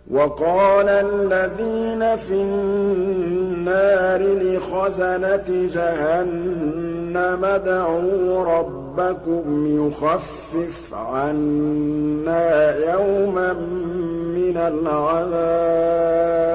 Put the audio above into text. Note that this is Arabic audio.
وَقَالَ الَّذِينَ فِي النَّارِ لِخَزَنَةِ جَهَنَّمَ ادْعُوا رَبَّكُمْ يُخَفِّفْ عَنَّا يَوْمًا مِّنَ الْعَذَابِ